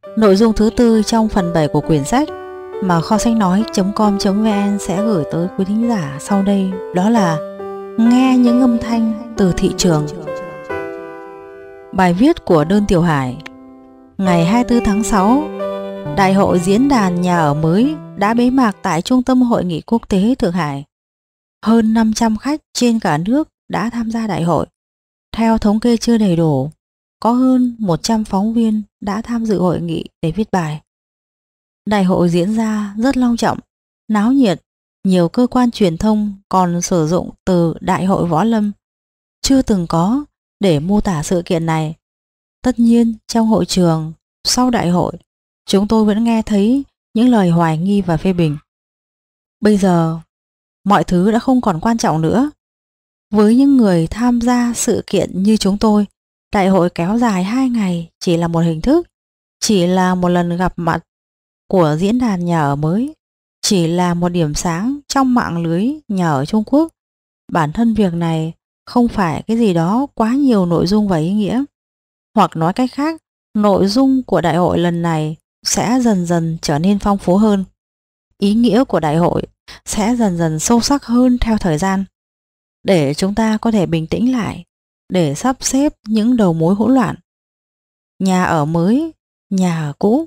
Nội dung thứ tư trong phần 7 của quyển sách mà kho sách nói.com.vn sẽ gửi tới quý thính giả sau đây, đó là nghe những âm thanh từ thị trường. Bài viết của Đơn Tiểu Hải. Ngày 24 tháng 6, Đại hội Diễn đàn Nhà ở mới đã bế mạc tại Trung tâm Hội nghị Quốc tế Thượng Hải. Hơn 500 khách trên cả nước đã tham gia đại hội. Theo thống kê chưa đầy đủ, có hơn 100 phóng viên đã tham dự hội nghị để viết bài. Đại hội diễn ra rất long trọng, náo nhiệt, nhiều cơ quan truyền thông còn sử dụng từ Đại hội Võ Lâm chưa từng có để mô tả sự kiện này. Tất nhiên, trong hội trường, sau đại hội, chúng tôi vẫn nghe thấy những lời hoài nghi và phê bình. Bây giờ, mọi thứ đã không còn quan trọng nữa. Với những người tham gia sự kiện như chúng tôi, đại hội kéo dài 2 ngày chỉ là một hình thức, chỉ là một lần gặp mặt của diễn đàn nhà ở mới, chỉ là một điểm sáng trong mạng lưới nhà ở Trung Quốc. Bản thân việc này không phải cái gì đó quá nhiều nội dung và ý nghĩa. Hoặc nói cách khác, nội dung của đại hội lần này sẽ dần dần trở nên phong phú hơn. Ý nghĩa của đại hội sẽ dần dần sâu sắc hơn theo thời gian, để chúng ta có thể bình tĩnh lại, để sắp xếp những đầu mối hỗn loạn. Nhà ở mới, nhà ở cũ.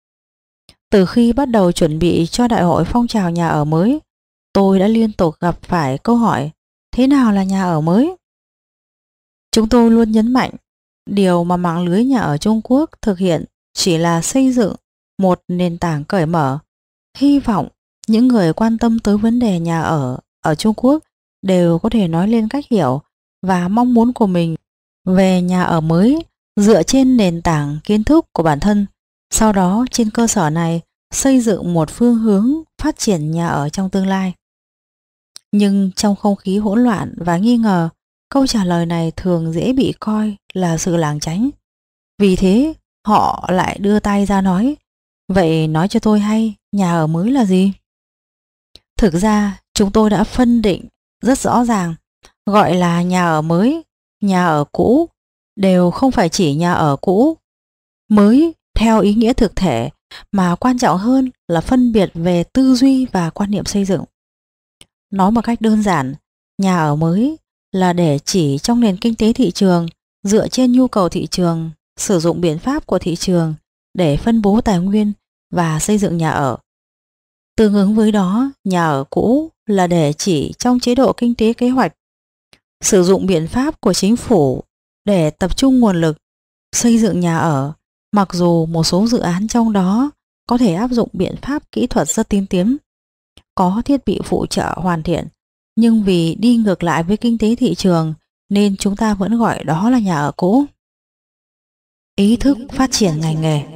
Từ khi bắt đầu chuẩn bị cho đại hội phong trào nhà ở mới, tôi đã liên tục gặp phải câu hỏi: thế nào là nhà ở mới? Chúng tôi luôn nhấn mạnh, điều mà mạng lưới nhà ở Trung Quốc thực hiện chỉ là xây dựng một nền tảng cởi mở. Hy vọng những người quan tâm tới vấn đề nhà ở Trung Quốc đều có thể nói lên cách hiểu và mong muốn của mình về nhà ở mới dựa trên nền tảng kiến thức của bản thân. Sau đó trên cơ sở này xây dựng một phương hướng phát triển nhà ở trong tương lai. Nhưng trong không khí hỗn loạn và nghi ngờ, câu trả lời này thường dễ bị coi là sự lảng tránh. Vì thế họ lại đưa tay ra nói: vậy nói cho tôi hay, nhà ở mới là gì? Thực ra chúng tôi đã phân định rất rõ ràng, gọi là nhà ở mới, nhà ở cũ đều không phải chỉ nhà ở cũ, mới theo ý nghĩa thực thể, mà quan trọng hơn là phân biệt về tư duy và quan niệm xây dựng. Nói một cách đơn giản, nhà ở mới là để chỉ trong nền kinh tế thị trường, dựa trên nhu cầu thị trường, sử dụng biện pháp của thị trường để phân bố tài nguyên và xây dựng nhà ở. Tương ứng với đó, nhà ở cũ là để chỉ trong chế độ kinh tế kế hoạch, sử dụng biện pháp của chính phủ để tập trung nguồn lực xây dựng nhà ở, mặc dù một số dự án trong đó có thể áp dụng biện pháp kỹ thuật rất tiên tiến, có thiết bị phụ trợ hoàn thiện, nhưng vì đi ngược lại với kinh tế thị trường nên chúng ta vẫn gọi đó là nhà ở cũ. Ý thức phát triển ngành nghề.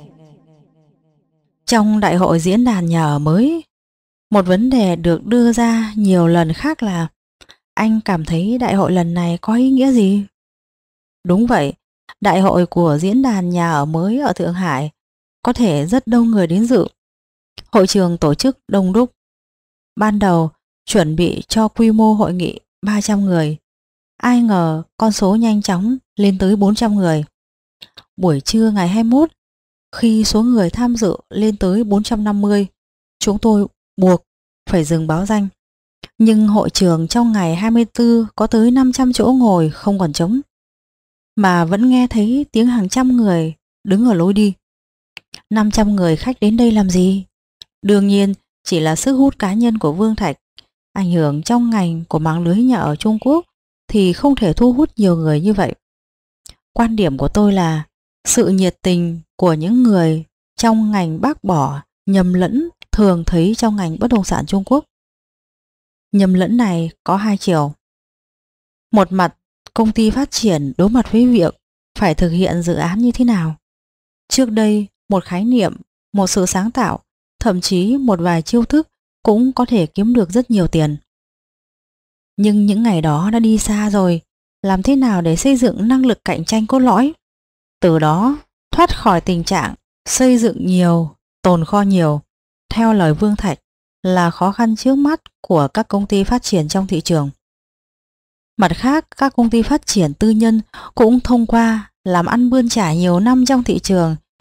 Trong đại hội diễn đàn nhà ở mới, một vấn đề được đưa ra nhiều lần khác là: anh cảm thấy đại hội lần này có ý nghĩa gì? Đúng vậy, đại hội của diễn đàn nhà ở mới ở Thượng Hải có thể rất đông người đến dự. Hội trường tổ chức đông đúc. Ban đầu chuẩn bị cho quy mô hội nghị 300 người. Ai ngờ con số nhanh chóng lên tới 400 người. Buổi trưa ngày 21, khi số người tham dự lên tới 450, chúng tôi buộc phải dừng báo danh. Nhưng hội trường trong ngày 24 có tới 500 chỗ ngồi không còn trống, mà vẫn nghe thấy tiếng hàng trăm người đứng ở lối đi. 500 người khách đến đây làm gì? Đương nhiên chỉ là sức hút cá nhân của Vương Thạch. Ảnh hưởng trong ngành của mạng lưới nhà ở Trung Quốc thì không thể thu hút nhiều người như vậy. Quan điểm của tôi là sự nhiệt tình của những người trong ngành bác bỏ nhầm lẫn thường thấy trong ngành bất động sản Trung Quốc. Nhầm lẫn này có hai chiều. Một mặt, công ty phát triển đối mặt với việc phải thực hiện dự án như thế nào. Trước đây, một khái niệm, một sự sáng tạo, thậm chí một vài chiêu thức cũng có thể kiếm được rất nhiều tiền. Nhưng những ngày đó đã đi xa rồi, làm thế nào để xây dựng năng lực cạnh tranh cốt lõi? Từ đó, thoát khỏi tình trạng xây dựng nhiều, tồn kho nhiều, theo lời Vương Thạch, là khó khăn trước mắt của các công ty phát triển trong thị trường. Mặt khác, các công ty phát triển tư nhân cũng thông qua làm ăn bươn chải nhiều năm trong thị trường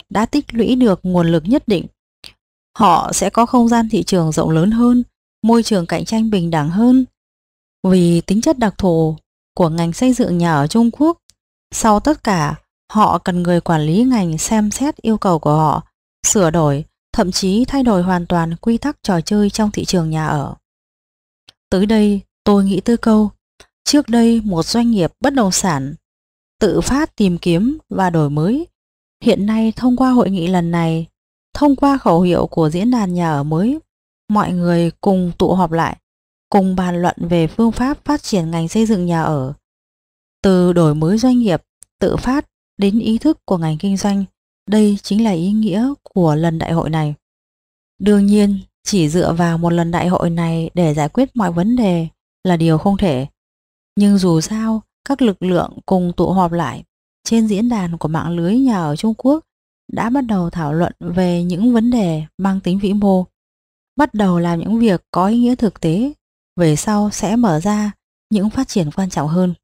đã tích lũy được nguồn lực nhất định. Họ sẽ có không gian thị trường rộng lớn hơn, môi trường cạnh tranh bình đẳng hơn. Vì tính chất đặc thù của ngành xây dựng nhà ở Trung Quốc, sau tất cả, họ cần người quản lý ngành xem xét yêu cầu của họ, sửa đổi, thậm chí thay đổi hoàn toàn quy tắc trò chơi trong thị trường nhà ở. Tới đây, tôi nghĩ tới câu, trước đây một doanh nghiệp bất động sản tự phát tìm kiếm và đổi mới. Hiện nay thông qua hội nghị lần này, thông qua khẩu hiệu của diễn đàn nhà ở mới, mọi người cùng tụ họp lại, cùng bàn luận về phương pháp phát triển ngành xây dựng nhà ở. Từ đổi mới doanh nghiệp, tự phát đến ý thức của ngành kinh doanh, đây chính là ý nghĩa của lần đại hội này. Đương nhiên, chỉ dựa vào một lần đại hội này để giải quyết mọi vấn đề là điều không thể. Nhưng dù sao, các lực lượng cùng tụ họp lại trên diễn đàn của mạng lưới nhà ở Trung Quốc đã bắt đầu thảo luận về những vấn đề mang tính vĩ mô, bắt đầu làm những việc có ý nghĩa thực tế, về sau sẽ mở ra những phát triển quan trọng hơn.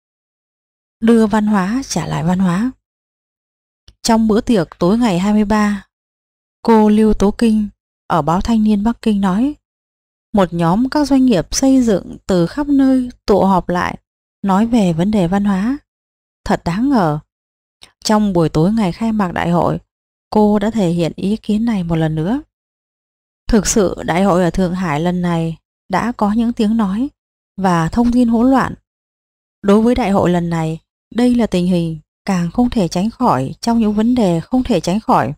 Đưa văn hóa trả lại văn hóa. Trong bữa tiệc tối ngày 23, cô Lưu Tố Kinh ở báo Thanh niên Bắc Kinh nói, một nhóm các doanh nghiệp xây dựng từ khắp nơi tụ họp lại nói về vấn đề văn hóa. Thật đáng ngờ. Trong buổi tối ngày khai mạc đại hội, cô đã thể hiện ý kiến này một lần nữa. Thực sự đại hội ở Thượng Hải lần này đã có những tiếng nói và thông tin hỗn loạn. Đối với đại hội lần này, đây là tình hình càng không thể tránh khỏi trong những vấn đề không thể tránh khỏi.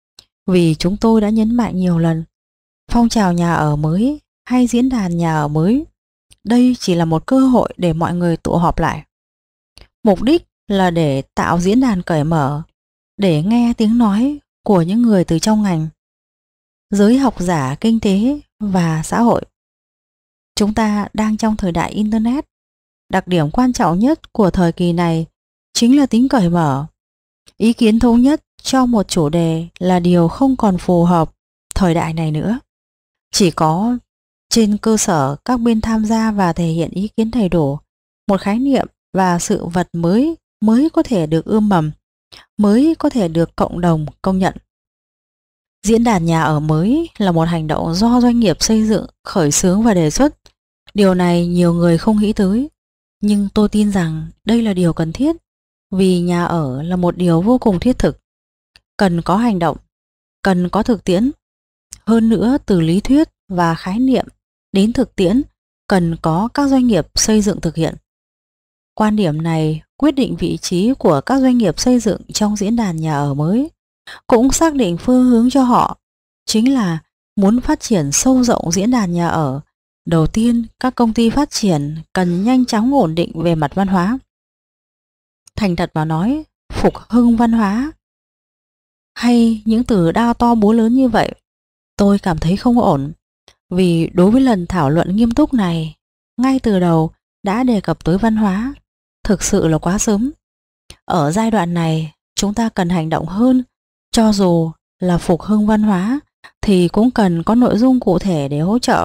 Vì chúng tôi đã nhấn mạnh nhiều lần, phong trào nhà ở mới hay diễn đàn nhà ở mới, đây chỉ là một cơ hội để mọi người tụ họp lại. Mục đích là để tạo diễn đàn cởi mở, để nghe tiếng nói của những người từ trong ngành, giới học giả kinh tế và xã hội. Chúng ta đang trong thời đại Internet. Đặc điểm quan trọng nhất của thời kỳ này chính là tính cởi mở. Ý kiến thống nhất cho một chủ đề là điều không còn phù hợp thời đại này nữa. Chỉ có trên cơ sở các bên tham gia và thể hiện ý kiến đầy đủ, một khái niệm và sự vật mới có thể được ươm mầm, mới có thể được cộng đồng công nhận. Diễn đàn nhà ở mới là một hành động do doanh nghiệp xây dựng khởi xướng và đề xuất. Điều này nhiều người không nghĩ tới, nhưng tôi tin rằng đây là điều cần thiết, vì nhà ở là một điều vô cùng thiết thực, cần có hành động, cần có thực tiễn. Hơn nữa, từ lý thuyết và khái niệm đến thực tiễn cần có các doanh nghiệp xây dựng thực hiện. Quan điểm này quyết định vị trí của các doanh nghiệp xây dựng trong diễn đàn nhà ở mới, cũng xác định phương hướng cho họ, chính là muốn phát triển sâu rộng diễn đàn nhà ở. Đầu tiên, các công ty phát triển cần nhanh chóng ổn định về mặt văn hóa. Thành thật mà nói, phục hưng văn hóa hay những từ đao to búa lớn như vậy, tôi cảm thấy không ổn. Vì đối với lần thảo luận nghiêm túc này, ngay từ đầu đã đề cập tới văn hóa, thực sự là quá sớm. Ở giai đoạn này, chúng ta cần hành động hơn. Cho dù là phục hưng văn hóa thì cũng cần có nội dung cụ thể để hỗ trợ.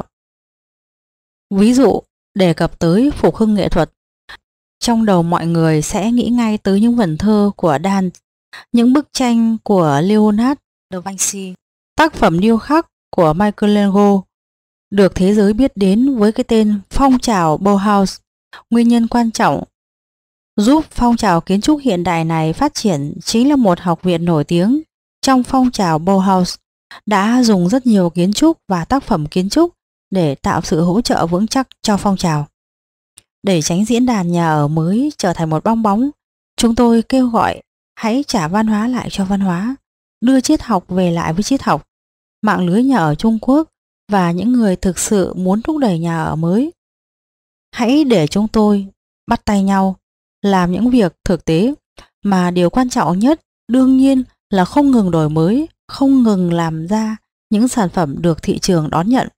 Ví dụ, đề cập tới phục hưng nghệ thuật, trong đầu mọi người sẽ nghĩ ngay tới những vần thơ của Dante, những bức tranh của Leonardo da Vinci, tác phẩm điêu khắc của Michelangelo, được thế giới biết đến với cái tên phong trào Bauhaus. Nguyên nhân quan trọng giúp phong trào kiến trúc hiện đại này phát triển chính là một học viện nổi tiếng trong phong trào Bauhaus đã dùng rất nhiều kiến trúc và tác phẩm kiến trúc để tạo sự hỗ trợ vững chắc cho phong trào. Để tránh diễn đàn nhà ở mới trở thành một bong bóng, chúng tôi kêu gọi hãy trả văn hóa lại cho văn hóa, đưa triết học về lại với triết học. Mạng lưới nhà ở Trung Quốc và những người thực sự muốn thúc đẩy nhà ở mới, hãy để chúng tôi bắt tay nhau làm những việc thực tế, mà điều quan trọng nhất đương nhiên là không ngừng đổi mới, không ngừng làm ra những sản phẩm được thị trường đón nhận.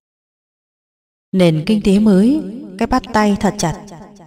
Nền kinh tế mới, cái bắt tay thật chặt.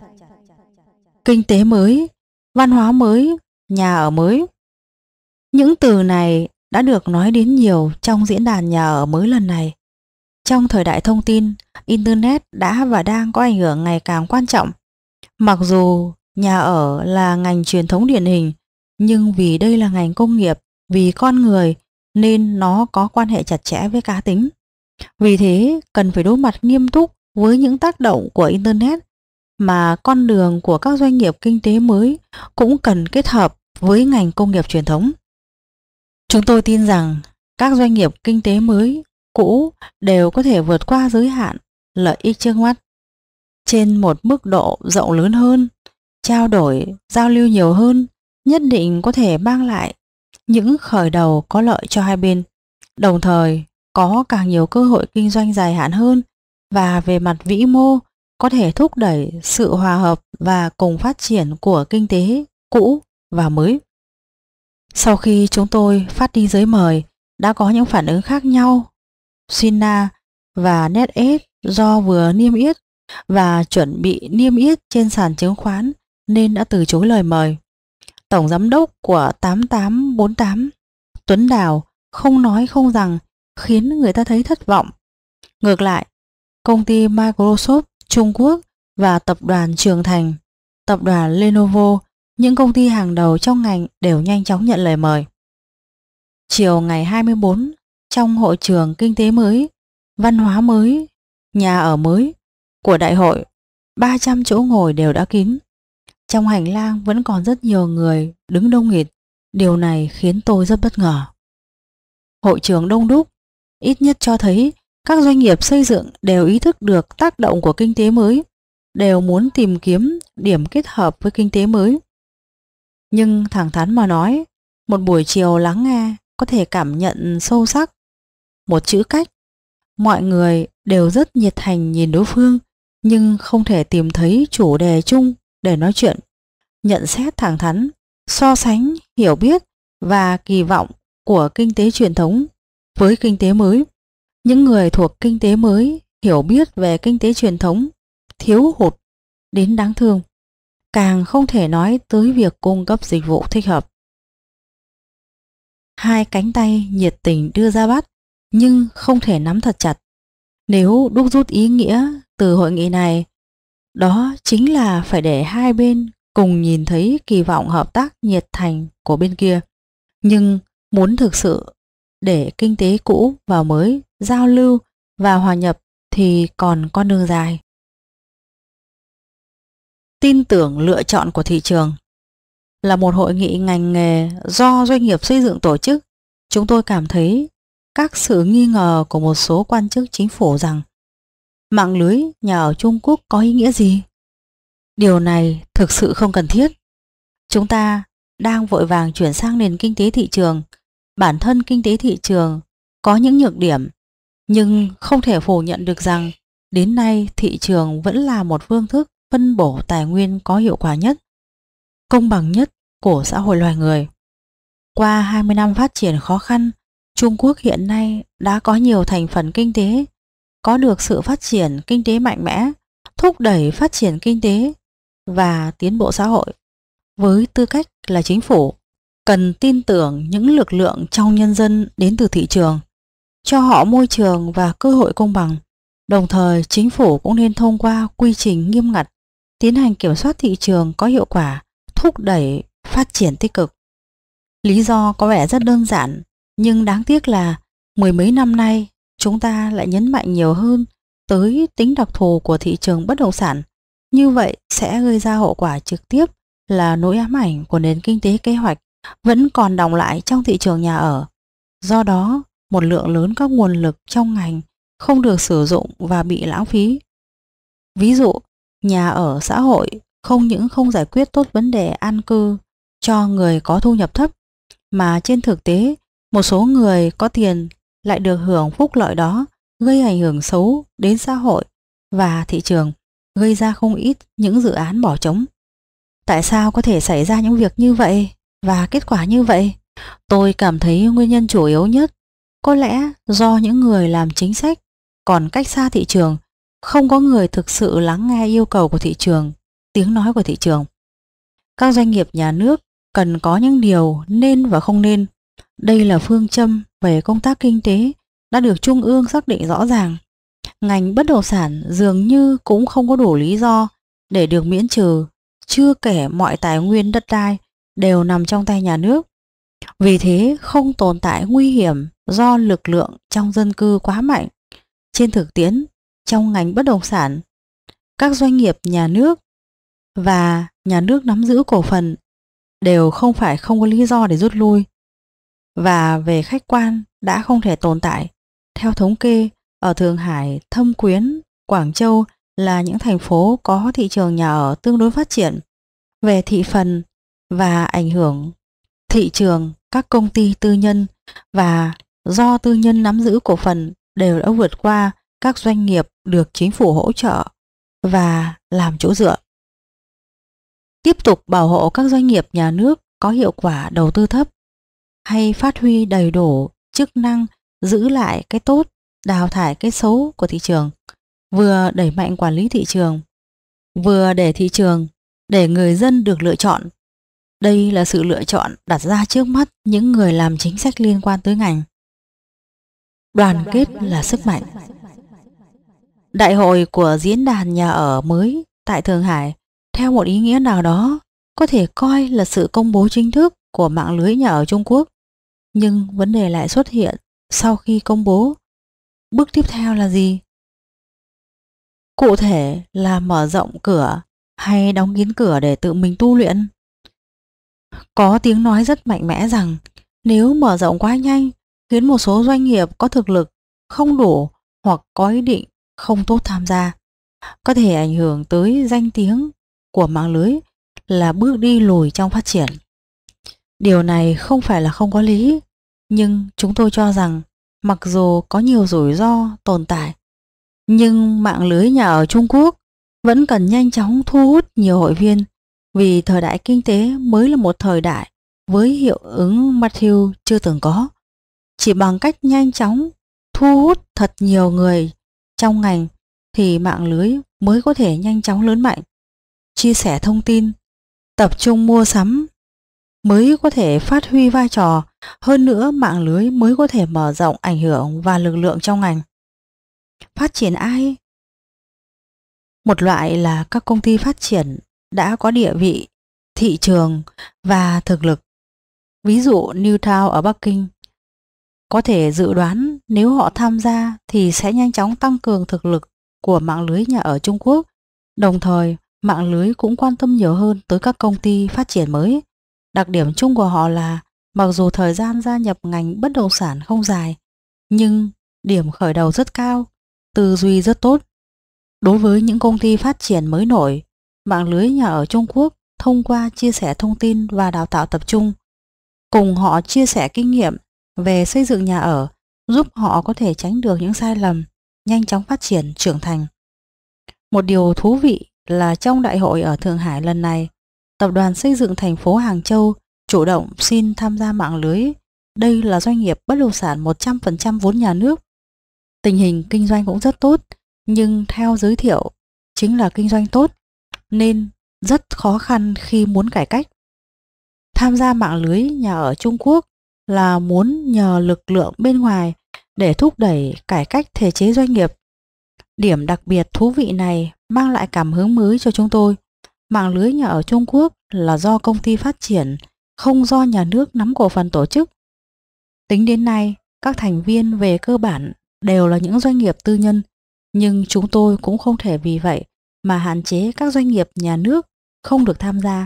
Kinh tế mới, văn hóa mới, nhà ở mới. Những từ này đã được nói đến nhiều trong diễn đàn nhà ở mới lần này. Trong thời đại thông tin, Internet đã và đang có ảnh hưởng ngày càng quan trọng. Mặc dù nhà ở là ngành truyền thống điển hình, nhưng vì đây là ngành công nghiệp vì con người nên nó có quan hệ chặt chẽ với cá tính. Vì thế, cần phải đối mặt nghiêm túc với những tác động của Internet, mà con đường của các doanh nghiệp kinh tế mới cũng cần kết hợp với ngành công nghiệp truyền thống. Chúng tôi tin rằng các doanh nghiệp kinh tế mới, cũ đều có thể vượt qua giới hạn lợi ích trước mắt trên một mức độ rộng lớn hơn, trao đổi, giao lưu nhiều hơn, nhất định có thể mang lại những khởi đầu có lợi cho hai bên, đồng thời có càng nhiều cơ hội kinh doanh dài hạn hơn, và về mặt vĩ mô có thể thúc đẩy sự hòa hợp và cùng phát triển của kinh tế cũ và mới. Sau khi chúng tôi phát đi giấy mời, đã có những phản ứng khác nhau. Sina và NetEase do vừa niêm yết và chuẩn bị niêm yết trên sàn chứng khoán nên đã từ chối lời mời. Tổng giám đốc của 8848, Tuấn Đào, không nói không rằng, khiến người ta thấy thất vọng. Ngược lại, công ty Microsoft Trung Quốc và tập đoàn Trường Thành, tập đoàn Lenovo, những công ty hàng đầu trong ngành đều nhanh chóng nhận lời mời. Chiều ngày 24, trong hội trường kinh tế mới, văn hóa mới, nhà ở mới của đại hội, 300 chỗ ngồi đều đã kín. Trong hành lang vẫn còn rất nhiều người đứng đông nghịt. Điều này khiến tôi rất bất ngờ. Hội trường đông đúc, ít nhất cho thấy các doanh nghiệp xây dựng đều ý thức được tác động của kinh tế mới, đều muốn tìm kiếm điểm kết hợp với kinh tế mới. Nhưng thẳng thắn mà nói, một buổi chiều lắng nghe có thể cảm nhận sâu sắc một chữ cách. Mọi người đều rất nhiệt thành nhìn đối phương, nhưng không thể tìm thấy chủ đề chung để nói chuyện, nhận xét thẳng thắn, so sánh, hiểu biết và kỳ vọng của kinh tế truyền thống với kinh tế mới. Những người thuộc kinh tế mới hiểu biết về kinh tế truyền thống thiếu hụt đến đáng thương, càng không thể nói tới việc cung cấp dịch vụ thích hợp. Hai cánh tay nhiệt tình đưa ra bắt, nhưng không thể nắm thật chặt. Nếu đúc rút ý nghĩa từ hội nghị này, đó chính là phải để hai bên cùng nhìn thấy kỳ vọng hợp tác nhiệt thành của bên kia. Nhưng muốn thực sự để kinh tế cũ và mới giao lưu và hòa nhập thì còn con đường dài. Tin tưởng lựa chọn của thị trường là một hội nghị ngành nghề do doanh nghiệp xây dựng tổ chức. Chúng tôi cảm thấy các sự nghi ngờ của một số quan chức chính phủ rằng mạng lưới nhà ở Trung Quốc có ý nghĩa gì. Điều này thực sự không cần thiết. Chúng ta đang vội vàng chuyển sang nền kinh tế thị trường. Bản thân kinh tế thị trường có những nhược điểm, nhưng không thể phủ nhận được rằng đến nay thị trường vẫn là một phương thức phân bổ tài nguyên có hiệu quả nhất, công bằng nhất của xã hội loài người. Qua 20 năm phát triển khó khăn, Trung Quốc hiện nay đã có nhiều thành phần kinh tế, có được sự phát triển kinh tế mạnh mẽ, thúc đẩy phát triển kinh tế và tiến bộ xã hội. Với tư cách là chính phủ, cần tin tưởng những lực lượng trong nhân dân đến từ thị trường, cho họ môi trường và cơ hội công bằng. Đồng thời, chính phủ cũng nên thông qua quy trình nghiêm ngặt, tiến hành kiểm soát thị trường có hiệu quả, thúc đẩy phát triển tích cực. Lý do có vẻ rất đơn giản, nhưng đáng tiếc là mười mấy năm nay chúng ta lại nhấn mạnh nhiều hơn tới tính đặc thù của thị trường bất động sản. Như vậy sẽ gây ra hậu quả trực tiếp là nỗi ám ảnh của nền kinh tế kế hoạch vẫn còn đọng lại trong thị trường nhà ở. Do đó, một lượng lớn các nguồn lực trong ngành không được sử dụng và bị lãng phí. Ví dụ, nhà ở xã hội không những không giải quyết tốt vấn đề an cư cho người có thu nhập thấp, mà trên thực tế một số người có tiền lại được hưởng phúc lợi đó, gây ảnh hưởng xấu đến xã hội và thị trường, gây ra không ít những dự án bỏ trống. Tại sao có thể xảy ra những việc như vậy và kết quả như vậy? Tôi cảm thấy nguyên nhân chủ yếu nhất có lẽ do những người làm chính sách còn cách xa thị trường, không có người thực sự lắng nghe yêu cầu của thị trường, tiếng nói của thị trường. Các doanh nghiệp nhà nước cần có những điều nên và không nên. Đây là phương châm về công tác kinh tế đã được Trung ương xác định rõ ràng. Ngành bất động sản dường như cũng không có đủ lý do để được miễn trừ, chưa kể mọi tài nguyên đất đai đều nằm trong tay nhà nước. Vì thế không tồn tại nguy hiểm do lực lượng trong dân cư quá mạnh. Trên thực tiễn, trong ngành bất động sản, các doanh nghiệp nhà nước và nhà nước nắm giữ cổ phần đều không phải không có lý do để rút lui, và về khách quan đã không thể tồn tại. Theo thống kê, ở Thượng Hải, Thâm Quyến, Quảng Châu là những thành phố có thị trường nhà ở tương đối phát triển. Về thị phần và ảnh hưởng thị trường, các công ty tư nhân và do tư nhân nắm giữ cổ phần đều đã vượt qua các doanh nghiệp được chính phủ hỗ trợ và làm chỗ dựa. Tiếp tục bảo hộ các doanh nghiệp nhà nước có hiệu quả đầu tư thấp, hay phát huy đầy đủ chức năng giữ lại cái tốt, đào thải cái xấu của thị trường, vừa đẩy mạnh quản lý thị trường, vừa để thị trường, để người dân được lựa chọn. Đây là sự lựa chọn đặt ra trước mắt những người làm chính sách liên quan tới ngành. Đoàn kết là sức mạnh. Đại hội của diễn đàn nhà ở mới tại Thượng Hải, theo một ý nghĩa nào đó, có thể coi là sự công bố chính thức của mạng lưới nhà ở Trung Quốc. Nhưng vấn đề lại xuất hiện sau khi công bố. Bước tiếp theo là gì? Cụ thể là mở rộng cửa hay đóng kín cửa để tự mình tu luyện? Có tiếng nói rất mạnh mẽ rằng nếu mở rộng quá nhanh khiến một số doanh nghiệp có thực lực không đủ hoặc có ý định không tốt tham gia, có thể ảnh hưởng tới danh tiếng của mạng lưới, là bước đi lùi trong phát triển. Điều này không phải là không có lý, nhưng chúng tôi cho rằng mặc dù có nhiều rủi ro tồn tại, nhưng mạng lưới nhà ở Trung Quốc vẫn cần nhanh chóng thu hút nhiều hội viên, vì thời đại kinh tế mới là một thời đại với hiệu ứng Matthew chưa từng có. Chỉ bằng cách nhanh chóng thu hút thật nhiều người trong ngành thì mạng lưới mới có thể nhanh chóng lớn mạnh. Chia sẻ thông tin, tập trung mua sắm mới có thể phát huy vai trò, hơn nữa mạng lưới mới có thể mở rộng ảnh hưởng và lực lượng trong ngành. Phát triển ai? Một loại là các công ty phát triển đã có địa vị, thị trường và thực lực. Ví dụ New Town ở Bắc Kinh. Có thể dự đoán nếu họ tham gia thì sẽ nhanh chóng tăng cường thực lực của mạng lưới nhà ở Trung Quốc. Đồng thời, mạng lưới cũng quan tâm nhiều hơn tới các công ty phát triển mới. Đặc điểm chung của họ là mặc dù thời gian gia nhập ngành bất động sản không dài, nhưng điểm khởi đầu rất cao, tư duy rất tốt. Đối với những công ty phát triển mới nổi, mạng lưới nhà ở Trung Quốc thông qua chia sẻ thông tin và đào tạo tập trung, cùng họ chia sẻ kinh nghiệm về xây dựng nhà ở, giúp họ có thể tránh được những sai lầm, nhanh chóng phát triển, trưởng thành. Một điều thú vị là trong đại hội ở Thượng Hải lần này, Tập đoàn Xây dựng thành phố Hàng Châu chủ động xin tham gia mạng lưới. Đây là doanh nghiệp bất động sản 100% vốn nhà nước. Tình hình kinh doanh cũng rất tốt, nhưng theo giới thiệu chính là kinh doanh tốt, nên rất khó khăn khi muốn cải cách. Tham gia mạng lưới nhà ở Trung Quốc là muốn nhờ lực lượng bên ngoài để thúc đẩy cải cách thể chế doanh nghiệp. Điểm đặc biệt thú vị này mang lại cảm hứng mới cho chúng tôi. Mạng lưới nhà ở Trung Quốc là do công ty phát triển, không do nhà nước nắm cổ phần tổ chức. Tính đến nay, các thành viên về cơ bản đều là những doanh nghiệp tư nhân, nhưng chúng tôi cũng không thể vì vậy mà hạn chế các doanh nghiệp nhà nước không được tham gia.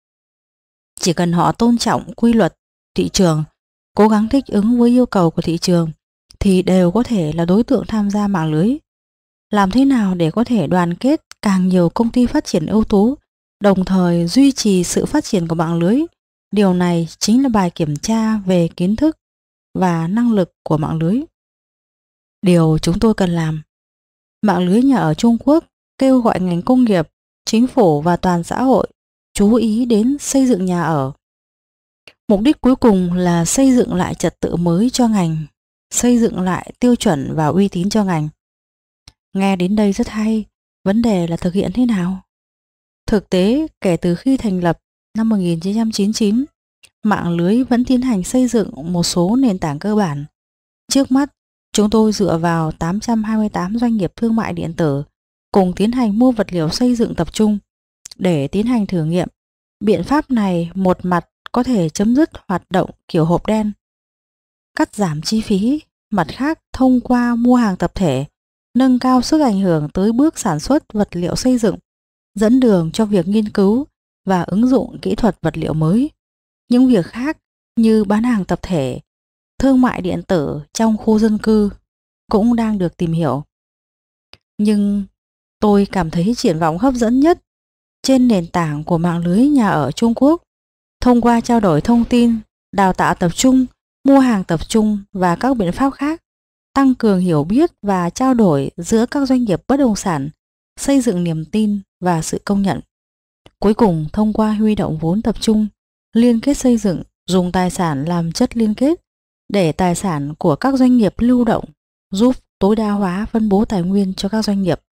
Chỉ cần họ tôn trọng quy luật thị trường, cố gắng thích ứng với yêu cầu của thị trường, thì đều có thể là đối tượng tham gia mạng lưới. Làm thế nào để có thể đoàn kết càng nhiều công ty phát triển ưu tú, đồng thời duy trì sự phát triển của mạng lưới? Điều này chính là bài kiểm tra về kiến thức và năng lực của mạng lưới. Điều chúng tôi cần làm. Mạng lưới nhà ở Trung Quốc kêu gọi ngành công nghiệp, chính phủ và toàn xã hội chú ý đến xây dựng nhà ở. Mục đích cuối cùng là xây dựng lại trật tự mới cho ngành, xây dựng lại tiêu chuẩn và uy tín cho ngành. Nghe đến đây rất hay, vấn đề là thực hiện thế nào? Thực tế, kể từ khi thành lập năm 1999, mạng lưới vẫn tiến hành xây dựng một số nền tảng cơ bản. Trước mắt, chúng tôi dựa vào 828 doanh nghiệp thương mại điện tử cùng tiến hành mua vật liệu xây dựng tập trung để tiến hành thử nghiệm. Biện pháp này một mặt có thể chấm dứt hoạt động kiểu hộp đen, cắt giảm chi phí, mặt khác thông qua mua hàng tập thể, nâng cao sức ảnh hưởng tới bước sản xuất vật liệu xây dựng, dẫn đường cho việc nghiên cứu và ứng dụng kỹ thuật vật liệu mới. Những việc khác như bán hàng tập thể, thương mại điện tử trong khu dân cư cũng đang được tìm hiểu. Nhưng tôi cảm thấy triển vọng hấp dẫn nhất trên nền tảng của mạng lưới nhà ở Trung Quốc, thông qua trao đổi thông tin, đào tạo tập trung, mua hàng tập trung và các biện pháp khác, tăng cường hiểu biết và trao đổi giữa các doanh nghiệp bất động sản, xây dựng niềm tin và sự công nhận. Cuối cùng, thông qua huy động vốn tập trung, liên kết xây dựng, dùng tài sản làm chất liên kết để tài sản của các doanh nghiệp lưu động, giúp tối đa hóa phân bố tài nguyên cho các doanh nghiệp.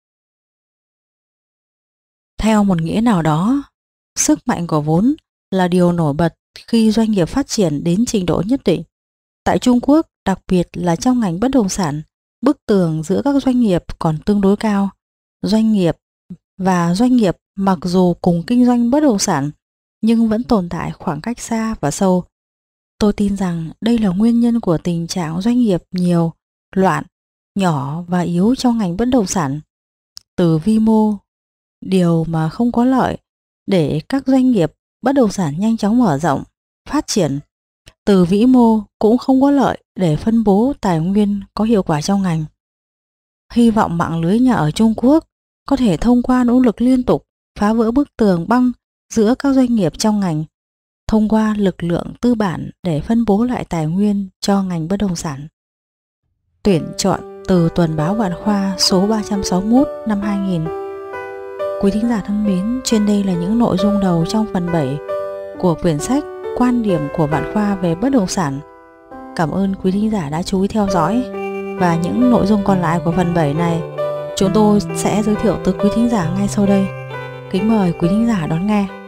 Theo một nghĩa nào đó, sức mạnh của vốn là điều nổi bật khi doanh nghiệp phát triển đến trình độ nhất định. Tại Trung Quốc, đặc biệt là trong ngành bất động sản, bức tường giữa các doanh nghiệp còn tương đối cao. Doanh nghiệp và doanh nghiệp mặc dù cùng kinh doanh bất động sản nhưng vẫn tồn tại khoảng cách xa và sâu. Tôi tin rằng đây là nguyên nhân của tình trạng doanh nghiệp nhiều, loạn, nhỏ và yếu trong ngành bất động sản. Từ vi mô, điều mà không có lợi để các doanh nghiệp bất động sản nhanh chóng mở rộng, phát triển. Từ vĩ mô cũng không có lợi để phân bố tài nguyên có hiệu quả trong ngành. Hy vọng mạng lưới nhà ở Trung Quốc có thể thông qua nỗ lực liên tục phá vỡ bức tường băng giữa các doanh nghiệp trong ngành, thông qua lực lượng tư bản để phân bố lại tài nguyên cho ngành bất động sản. Tuyển chọn từ tuần báo Vạn Khoa số 361 năm 2000. Quý thính giả thân mến, trên đây là những nội dung đầu trong phần 7 của quyển sách Quan điểm của Vạn Khoa về bất động sản. Cảm ơn quý thính giả đã chú ý theo dõi, và những nội dung còn lại của phần 7 này chúng tôi sẽ giới thiệu tới quý thính giả ngay sau đây. Kính mời quý thính giả đón nghe.